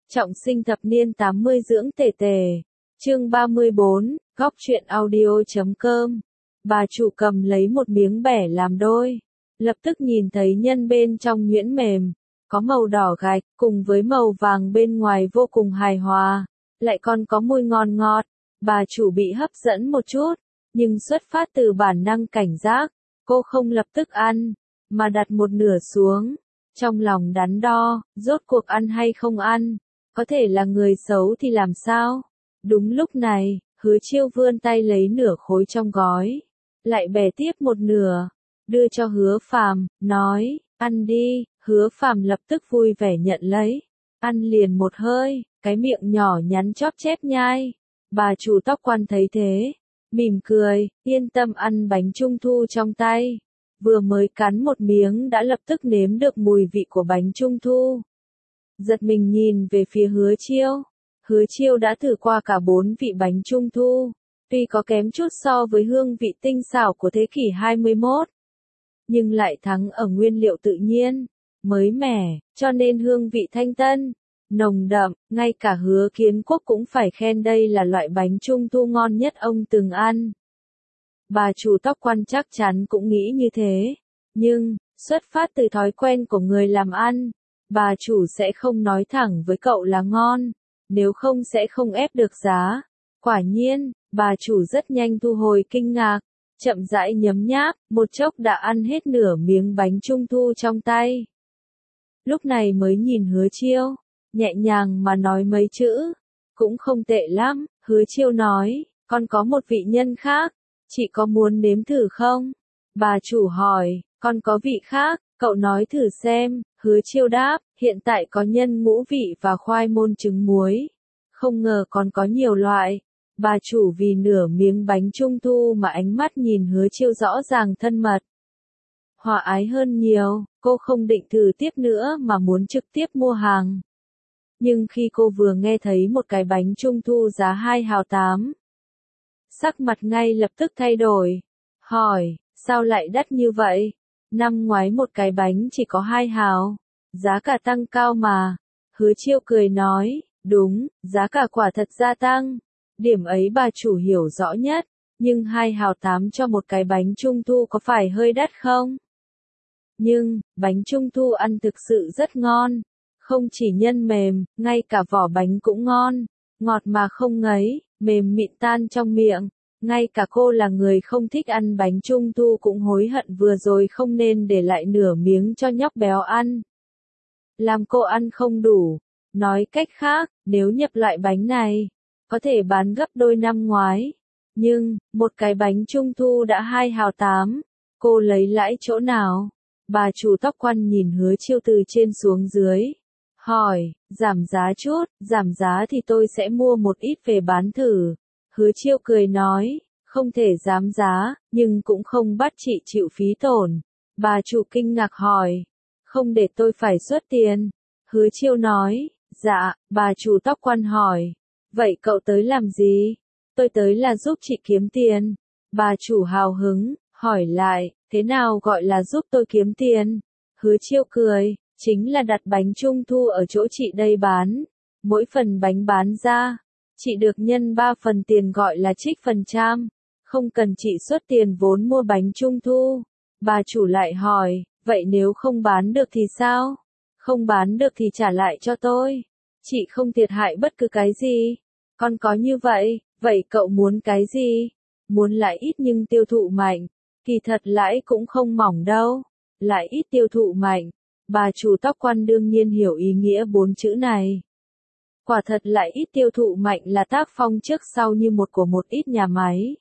Trọng sinh thập niên 80 dưỡng tề tề. Chương 34, góc truyện audio.com. Bà chủ cầm lấy một miếng bẻ làm đôi. Lập tức nhìn thấy nhân bên trong nhuyễn mềm, có màu đỏ gạch, cùng với màu vàng bên ngoài vô cùng hài hòa, lại còn có mùi ngon ngọt. Bà chủ bị hấp dẫn một chút, nhưng xuất phát từ bản năng cảnh giác, cô không lập tức ăn, mà đặt một nửa xuống. Trong lòng đắn đo, rốt cuộc ăn hay không ăn, có thể là người xấu thì làm sao? Đúng lúc này, Hứa Chiêu vươn tay lấy nửa khối trong gói, lại bẻ tiếp một nửa, đưa cho Hứa Phàm, nói, ăn đi. Hứa Phàm lập tức vui vẻ nhận lấy, ăn liền một hơi, cái miệng nhỏ nhắn chóp chép nhai. Bà chủ tóc quan thấy thế, mỉm cười, yên tâm ăn bánh trung thu trong tay. Vừa mới cắn một miếng đã lập tức nếm được mùi vị của bánh trung thu. Giật mình nhìn về phía Hứa Chiêu. Hứa Chiêu đã thử qua cả 4 vị bánh trung thu, tuy có kém chút so với hương vị tinh xảo của thế kỷ 21, nhưng lại thắng ở nguyên liệu tự nhiên, mới mẻ, cho nên hương vị thanh tân, nồng đậm, ngay cả Hứa Kiến Quốc cũng phải khen đây là loại bánh trung thu ngon nhất ông từng ăn. Bà chủ tóc quan chắc chắn cũng nghĩ như thế, nhưng, xuất phát từ thói quen của người làm ăn, bà chủ sẽ không nói thẳng với cậu là ngon, nếu không sẽ không ép được giá. Quả nhiên, bà chủ rất nhanh thu hồi kinh ngạc, chậm rãi nhấm nháp, một chốc đã ăn hết nửa miếng bánh trung thu trong tay. Lúc này mới nhìn Hứa Chiêu, nhẹ nhàng mà nói mấy chữ, cũng không tệ lắm. Hứa Chiêu nói, còn có một vị nhân khác, chị có muốn nếm thử không? Bà chủ hỏi, còn có vị khác, cậu nói thử xem. Hứa Chiêu đáp, hiện tại có nhân ngũ vị và khoai môn trứng muối. Không ngờ còn có nhiều loại. Bà chủ vì nửa miếng bánh trung thu mà ánh mắt nhìn Hứa Chiêu rõ ràng thân mật, hòa ái hơn nhiều. Cô không định thử tiếp nữa mà muốn trực tiếp mua hàng. Nhưng khi cô vừa nghe thấy một cái bánh trung thu giá 2,8, sắc mặt ngay lập tức thay đổi. Hỏi, sao lại đắt như vậy? Năm ngoái một cái bánh chỉ có 2 hào, giá cả tăng cao mà. Hứa Chiêu cười nói, đúng, giá cả quả thật gia tăng. Điểm ấy bà chủ hiểu rõ nhất, nhưng 2,8 cho một cái bánh trung thu có phải hơi đắt không? Nhưng, bánh trung thu ăn thực sự rất ngon. Không chỉ nhân mềm, ngay cả vỏ bánh cũng ngon. Ngọt mà không ngấy, mềm mịn tan trong miệng. Ngay cả cô là người không thích ăn bánh trung thu cũng hối hận vừa rồi không nên để lại nửa miếng cho nhóc béo ăn. Làm cô ăn không đủ. Nói cách khác, nếu nhập loại bánh này, có thể bán gấp đôi năm ngoái. Nhưng, một cái bánh trung thu đã 2,8, cô lấy lãi chỗ nào? Bà chủ tóc quan nhìn Hứa Chiêu từ trên xuống dưới. Hỏi, giảm giá chút, giảm giá thì tôi sẽ mua một ít về bán thử. Hứa Chiêu cười nói, không thể giảm giá, nhưng cũng không bắt chị chịu phí tổn. Bà chủ kinh ngạc hỏi, không để tôi phải xuất tiền. Hứa Chiêu nói, dạ. Bà chủ tóc quan hỏi, vậy cậu tới làm gì? Tôi tới là giúp chị kiếm tiền. Bà chủ hào hứng, hỏi lại, thế nào gọi là giúp tôi kiếm tiền? Hứa Chiêu cười, chính là đặt bánh trung thu ở chỗ chị đây bán. Mỗi phần bánh bán ra, chị được nhân 3 phần tiền gọi là trích phần trăm. Không cần chị xuất tiền vốn mua bánh trung thu. Bà chủ lại hỏi, vậy nếu không bán được thì sao? Không bán được thì trả lại cho tôi. Chị không thiệt hại bất cứ cái gì. Còn có như vậy, vậy cậu muốn cái gì? Muốn lãi ít nhưng tiêu thụ mạnh. Kỳ thật lãi cũng không mỏng đâu. Lãi ít tiêu thụ mạnh. Bà chủ tóc quan đương nhiên hiểu ý nghĩa 4 chữ này. Quả thật lãi ít tiêu thụ mạnh là tác phong trước sau như một của một ít nhà máy.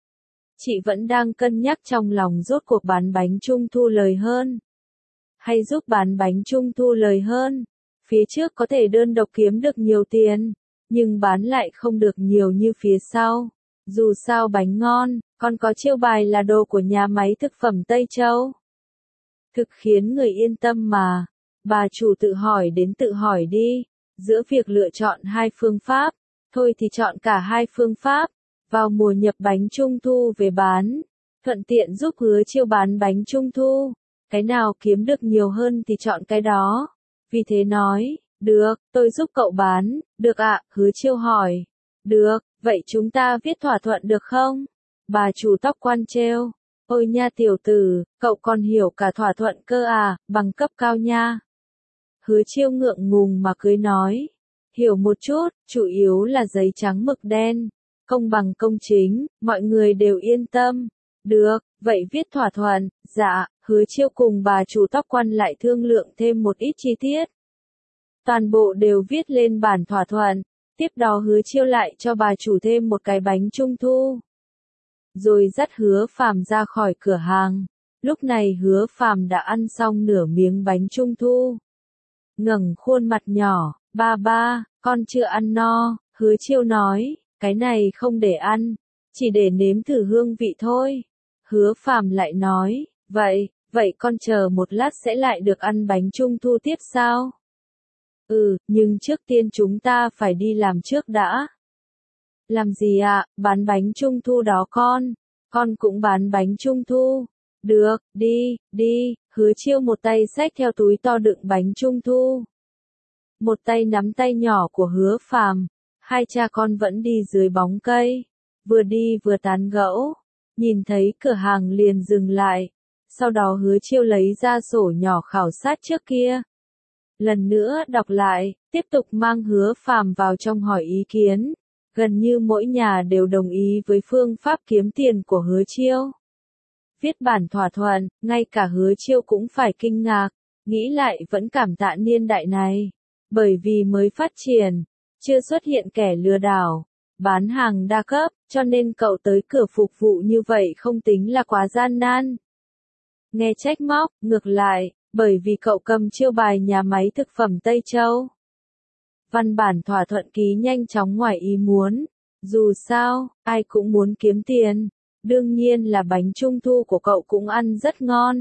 Chị vẫn đang cân nhắc trong lòng rốt cuộc bán bánh trung thu lời hơn, hay giúp bán bánh trung thu lời hơn. Phía trước có thể đơn độc kiếm được nhiều tiền, nhưng bán lại không được nhiều như phía sau. Dù sao bánh ngon, còn có chiêu bài là đồ của nhà máy thực phẩm Tây Châu. Thực khiến người yên tâm mà. Bà chủ tự hỏi đến tự hỏi đi, giữa việc lựa chọn 2 phương pháp, thôi thì chọn cả 2 phương pháp. Vào mùa nhập bánh trung thu về bán, thuận tiện giúp Hứa Chiêu bán bánh trung thu. Cái nào kiếm được nhiều hơn thì chọn cái đó. Vì thế nói, Được, tôi giúp cậu bán, được ạ, Hứa Chiêu hỏi. Được, vậy chúng ta viết thỏa thuận được không? Bà chủ tóc quan trêu. Ôi nha tiểu tử, cậu còn hiểu cả thỏa thuận cơ à, bằng cấp cao nha. Hứa Chiêu ngượng ngùng mà cười nói. Hiểu một chút, chủ yếu là giấy trắng mực đen. Công bằng công chính, mọi người đều yên tâm. Được, vậy viết thỏa thuận, dạ, Hứa Chiêu cùng bà chủ tóc quan lại thương lượng thêm một ít chi tiết. Toàn bộ đều viết lên bản thỏa thuận, tiếp đó Hứa Chiêu lại cho bà chủ thêm một cái bánh trung thu. Rồi dắt Hứa Phàm ra khỏi cửa hàng. Lúc này Hứa Phàm đã ăn xong nửa miếng bánh trung thu. Ngẩng khuôn mặt nhỏ, ba ba, con chưa ăn no, Hứa Chiêu nói, cái này không để ăn, chỉ để nếm thử hương vị thôi. Hứa Phàm lại nói, vậy con chờ một lát sẽ lại được ăn bánh trung thu tiếp sao? Nhưng trước tiên chúng ta phải đi làm trước đã. Làm gì ạ, bán bánh trung thu đó con cũng bán bánh trung thu. Được, đi, Hứa Chiêu một tay xách theo túi to đựng bánh trung thu. Một tay nắm tay nhỏ của Hứa Phàm, hai cha con vẫn đi dưới bóng cây, vừa đi vừa tán gẫu, nhìn thấy cửa hàng liền dừng lại, sau đó Hứa Chiêu lấy ra sổ nhỏ khảo sát trước kia. Lần nữa đọc lại, tiếp tục mang Hứa Phàm vào trong hỏi ý kiến, gần như mỗi nhà đều đồng ý với phương pháp kiếm tiền của Hứa Chiêu. Viết bản thỏa thuận, ngay cả Hứa Chiêu cũng phải kinh ngạc, nghĩ lại vẫn cảm tạ niên đại này. Bởi vì mới phát triển, chưa xuất hiện kẻ lừa đảo, bán hàng đa cấp, cho nên cậu tới cửa phục vụ như vậy không tính là quá gian nan. Nghe trách móc, ngược lại, bởi vì cậu cầm chiêu bài nhà máy thực phẩm Tây Châu. Văn bản thỏa thuận ký nhanh chóng ngoài ý muốn, dù sao, ai cũng muốn kiếm tiền, đương nhiên là bánh trung thu của cậu cũng ăn rất ngon.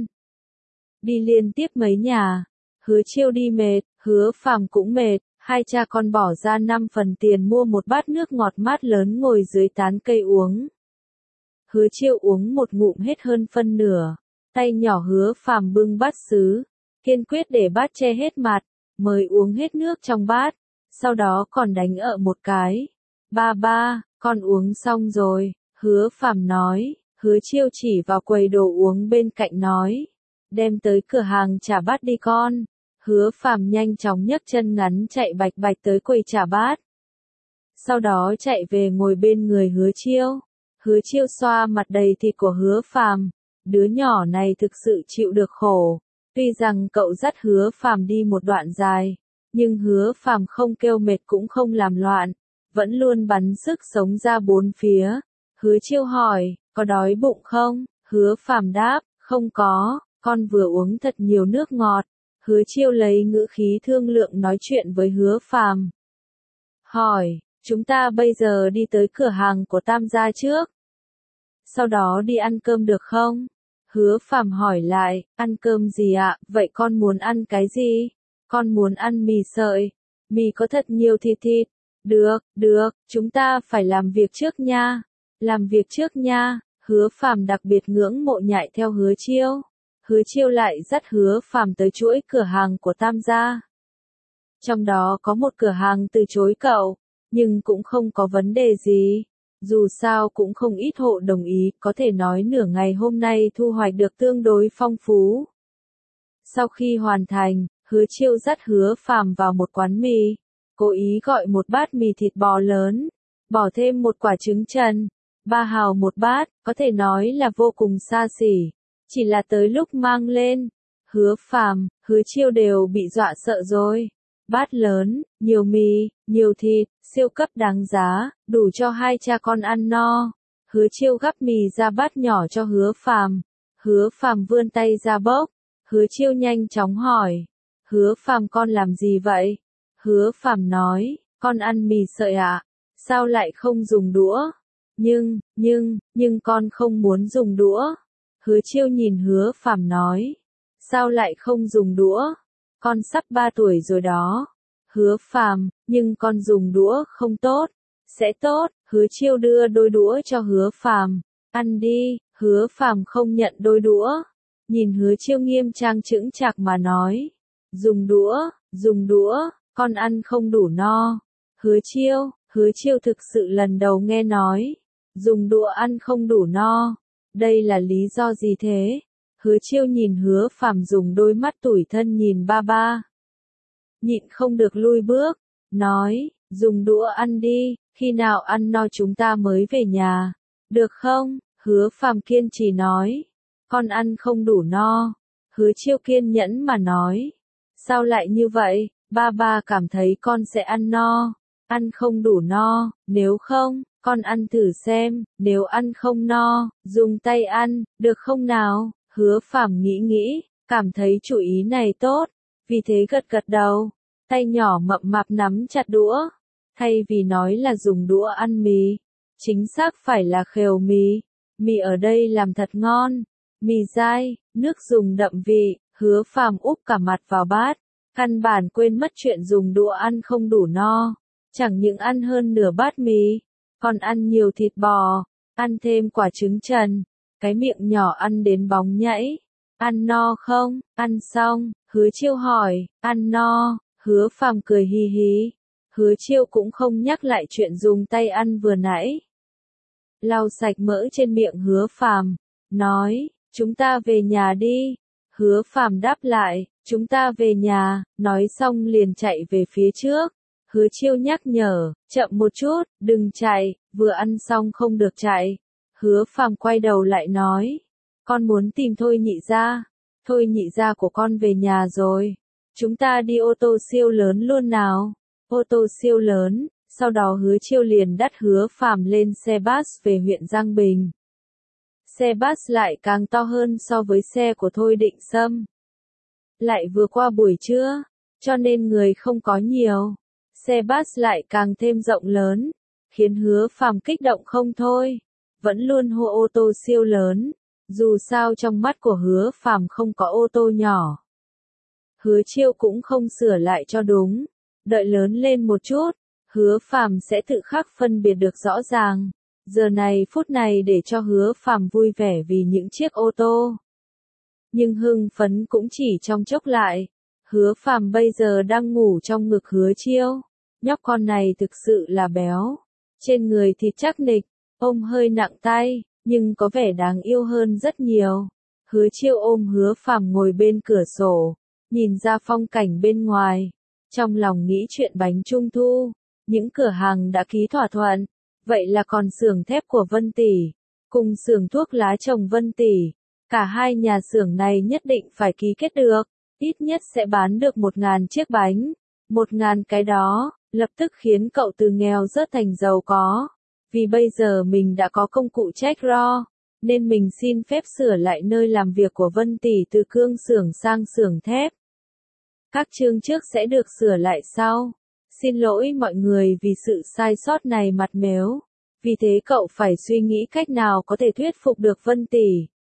Đi liên tiếp mấy nhà, Hứa Chiêu đi mệt, Hứa Phàm cũng mệt, hai cha con bỏ ra 5 phần tiền mua một bát nước ngọt mát lớn ngồi dưới tán cây uống. Hứa Chiêu uống một ngụm hết hơn phân nửa, tay nhỏ Hứa Phàm bưng bát sứ, kiên quyết để bát che hết mặt, mới uống hết nước trong bát, sau đó còn đánh ợ một cái. Ba, con uống xong rồi, Hứa Phàm nói, Hứa Chiêu chỉ vào quầy đồ uống bên cạnh nói, đem tới cửa hàng trả bát đi con. Hứa Phàm nhanh chóng nhấc chân ngắn chạy bạch bạch tới quầy trả bát. Sau đó chạy về ngồi bên người Hứa Chiêu. Hứa Chiêu xoa mặt đầy thịt của Hứa Phàm, đứa nhỏ này thực sự chịu được khổ. Tuy rằng cậu dắt Hứa Phàm đi một đoạn dài, nhưng Hứa Phàm không kêu mệt cũng không làm loạn, vẫn luôn bắn sức sống ra bốn phía. Hứa Chiêu hỏi, có đói bụng không? Hứa Phàm đáp, không có, con vừa uống thật nhiều nước ngọt. Hứa Chiêu lấy ngữ khí thương lượng nói chuyện với Hứa Phàm. Hỏi, chúng ta bây giờ đi tới cửa hàng của Tam gia trước. Sau đó đi ăn cơm được không? Hứa Phàm hỏi lại, ăn cơm gì ạ? Vậy con muốn ăn cái gì? Con muốn ăn mì sợi. Mì có thật nhiều thịt. Được, chúng ta phải làm việc trước nha. Làm việc trước nha. Hứa Phàm đặc biệt ngưỡng mộ nhại theo Hứa Chiêu. Hứa Chiêu lại dắt Hứa Phàm tới chuỗi cửa hàng của Tam gia. Trong đó có một cửa hàng từ chối cậu, nhưng cũng không có vấn đề gì. Dù sao cũng không ít hộ đồng ý, có thể nói nửa ngày hôm nay thu hoạch được tương đối phong phú. Sau khi hoàn thành, Hứa Chiêu dắt Hứa Phàm vào một quán mì, cố ý gọi một bát mì thịt bò lớn, bỏ thêm một quả trứng trần, 3 hào một bát, có thể nói là vô cùng xa xỉ. Chỉ là tới lúc mang lên, Hứa Phàm, Hứa Chiêu đều bị dọa sợ rồi. Bát lớn, nhiều mì, nhiều thịt, siêu cấp đáng giá, đủ cho hai cha con ăn no. Hứa Chiêu gắp mì ra bát nhỏ cho Hứa Phàm. Hứa Phàm vươn tay ra bốc. Hứa Chiêu nhanh chóng hỏi, Hứa Phàm con làm gì vậy? Hứa Phàm nói, con ăn mì sợi ạ. Sao lại không dùng đũa? Nhưng con không muốn dùng đũa. Hứa Chiêu nhìn Hứa Phàm nói, sao lại không dùng đũa? Con sắp 3 tuổi rồi đó. Hứa Phàm, nhưng con dùng đũa không tốt. Sẽ tốt. Hứa Chiêu đưa đôi đũa cho Hứa Phàm. Ăn đi. Hứa Phàm không nhận đôi đũa. Nhìn Hứa Chiêu nghiêm trang chững chạc mà nói, dùng đũa, con ăn không đủ no. Hứa Chiêu thực sự lần đầu nghe nói, dùng đũa ăn không đủ no. Đây là lý do gì thế? Hứa Chiêu nhìn Hứa Phàm dùng đôi mắt tủi thân nhìn ba ba. Nhịn không được lui bước, nói, dùng đũa ăn đi, khi nào ăn no chúng ta mới về nhà. Được không? Hứa Phàm kiên trì nói, con ăn không đủ no. Hứa Chiêu kiên nhẫn mà nói, sao lại như vậy, ba ba cảm thấy con sẽ ăn no. Ăn không đủ no, nếu không, con ăn thử xem, nếu ăn không no, dùng tay ăn, được không nào? Hứa Phàm nghĩ, cảm thấy chủ ý này tốt, vì thế gật gật đầu, tay nhỏ mập mạp nắm chặt đũa, thay vì nói là dùng đũa ăn mì, chính xác phải là khều mì, mì ở đây làm thật ngon, mì dai, nước dùng đậm vị, Hứa Phàm úp cả mặt vào bát, căn bản quên mất chuyện dùng đũa ăn không đủ no. Chẳng những ăn hơn nửa bát mì, còn ăn nhiều thịt bò, ăn thêm quả trứng trần, cái miệng nhỏ ăn đến bóng nhảy. Ăn no không? Ăn xong, Hứa Chiêu hỏi, ăn no, Hứa Phàm cười hi hi. Hứa Chiêu cũng không nhắc lại chuyện dùng tay ăn vừa nãy. Lau sạch mỡ trên miệng Hứa Phàm, nói, chúng ta về nhà đi. Hứa Phàm đáp lại, chúng ta về nhà, nói xong liền chạy về phía trước. Hứa Chiêu nhắc nhở, chậm một chút, đừng chạy, vừa ăn xong không được chạy. Hứa Phàm quay đầu lại nói, con muốn tìm Thôi nhị gia. Thôi nhị gia của con về nhà rồi. Chúng ta đi ô tô siêu lớn luôn nào. Ô tô siêu lớn, sau đó Hứa Chiêu liền dắt Hứa Phàm lên xe bus về huyện Giang Bình. Xe bus lại càng to hơn so với xe của Thôi Định Sâm. Lại vừa qua buổi trưa, cho nên người không có nhiều. Xe bus lại càng thêm rộng lớn, khiến Hứa Phàm kích động không thôi, vẫn luôn hô ô tô siêu lớn, dù sao trong mắt của Hứa Phàm không có ô tô nhỏ. Hứa Chiêu cũng không sửa lại cho đúng, đợi lớn lên một chút, Hứa Phàm sẽ tự khắc phân biệt được rõ ràng. Giờ này phút này để cho Hứa Phàm vui vẻ vì những chiếc ô tô. Nhưng hưng phấn cũng chỉ trong chốc lại. Hứa Phàm bây giờ đang ngủ trong ngực Hứa Chiêu. Nhóc con này thực sự là béo. Trên người thịt chắc nịch, ôm hơi nặng tay, nhưng có vẻ đáng yêu hơn rất nhiều. Hứa Chiêu ôm Hứa Phàm ngồi bên cửa sổ, nhìn ra phong cảnh bên ngoài. Trong lòng nghĩ chuyện bánh trung thu, những cửa hàng đã ký thỏa thuận. Vậy là còn xưởng thép của Vân Tỷ, cùng xưởng thuốc lá trồng Vân Tỷ. Cả hai nhà xưởng này nhất định phải ký kết được, ít nhất sẽ bán được 1.000 chiếc bánh. 1.000 cái đó, lập tức khiến cậu từ nghèo rớt thành giàu có. Vì bây giờ mình đã có công cụ check raw, nên mình xin phép sửa lại nơi làm việc của Vân Tỷ từ cương xưởng sang xưởng thép. Các chương trước sẽ được sửa lại sau. Xin lỗi mọi người vì sự sai sót này mặt mếu. Vì thế cậu phải suy nghĩ cách nào có thể thuyết phục được Vân Tỷ.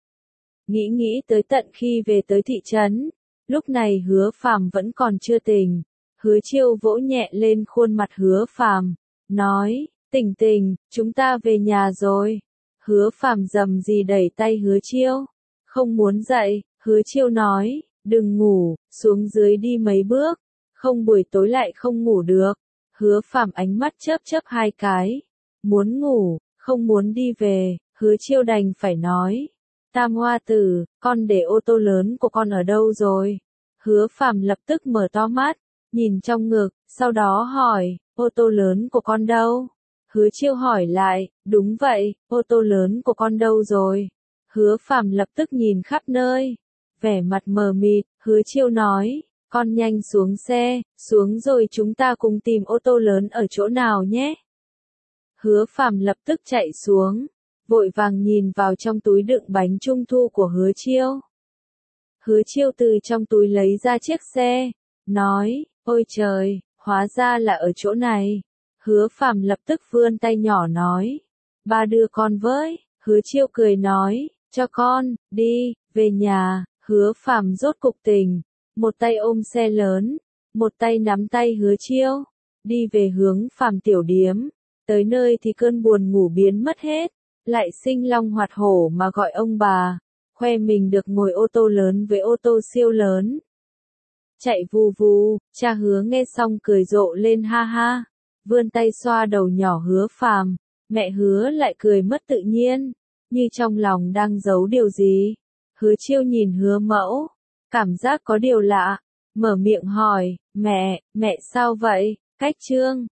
Nghĩ tới tận khi về tới thị trấn. Lúc này Hứa Phàm vẫn còn chưa tỉnh. Hứa Chiêu vỗ nhẹ lên khuôn mặt Hứa Phàm, nói, tỉnh, chúng ta về nhà rồi. Hứa Phàm rầm rì đẩy tay Hứa Chiêu. Không muốn dậy, Hứa Chiêu nói, đừng ngủ, xuống dưới đi mấy bước. Không buổi tối lại không ngủ được. Hứa Phàm ánh mắt chớp hai cái. Muốn ngủ, không muốn đi về, Hứa Chiêu đành phải nói. Tam Hoa Tử, con để ô tô lớn của con ở đâu rồi? Hứa Phàm lập tức mở to mắt, nhìn trong ngực, sau đó hỏi, ô tô lớn của con đâu? Hứa Chiêu hỏi lại, đúng vậy, ô tô lớn của con đâu rồi? Hứa Phàm lập tức nhìn khắp nơi, vẻ mặt mờ mịt, Hứa Chiêu nói, con nhanh xuống xe, xuống rồi chúng ta cùng tìm ô tô lớn ở chỗ nào nhé. Hứa Phàm lập tức chạy xuống, vội vàng nhìn vào trong túi đựng bánh trung thu của Hứa Chiêu. Hứa Chiêu từ trong túi lấy ra chiếc xe, nói, ôi trời, hóa ra là ở chỗ này. Hứa Phàm lập tức vươn tay nhỏ nói, ba đưa con với. Hứa Chiêu cười nói, cho con, đi, về nhà. Hứa Phàm rốt cục tỉnh, một tay ôm xe lớn, một tay nắm tay Hứa Chiêu, đi về hướng Phàm tiểu điếm. Tới nơi thì cơn buồn ngủ biến mất hết, lại sinh long hoạt hổ mà gọi ông bà, khoe mình được ngồi ô tô lớn với ô tô siêu lớn. chạy vù vù, cha Hứa nghe xong cười rộ lên ha ha, vươn tay xoa đầu nhỏ Hứa Phàm, mẹ Hứa lại cười mất tự nhiên, như trong lòng đang giấu điều gì. Hứa Chiêu nhìn Hứa mẫu, cảm giác có điều lạ, mở miệng hỏi, mẹ sao vậy, cách Trương,